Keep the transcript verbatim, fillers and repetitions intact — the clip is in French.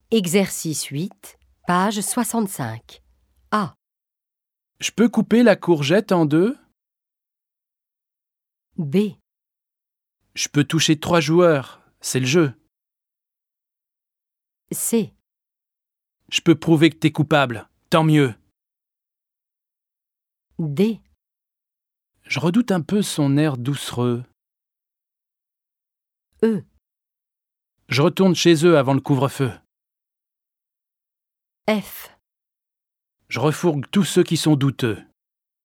Exercice huit, page soixante-cinq. A. Je peux couper la courgette en deux? B. Je peux toucher trois joueurs, c'est le jeu. C. Je peux prouver que t'es coupable, tant mieux. D. Je redoute un peu son air doucereux. E. Je retourne chez eux avant le couvre-feu. F. Je refourgue tous ceux qui sont douteux.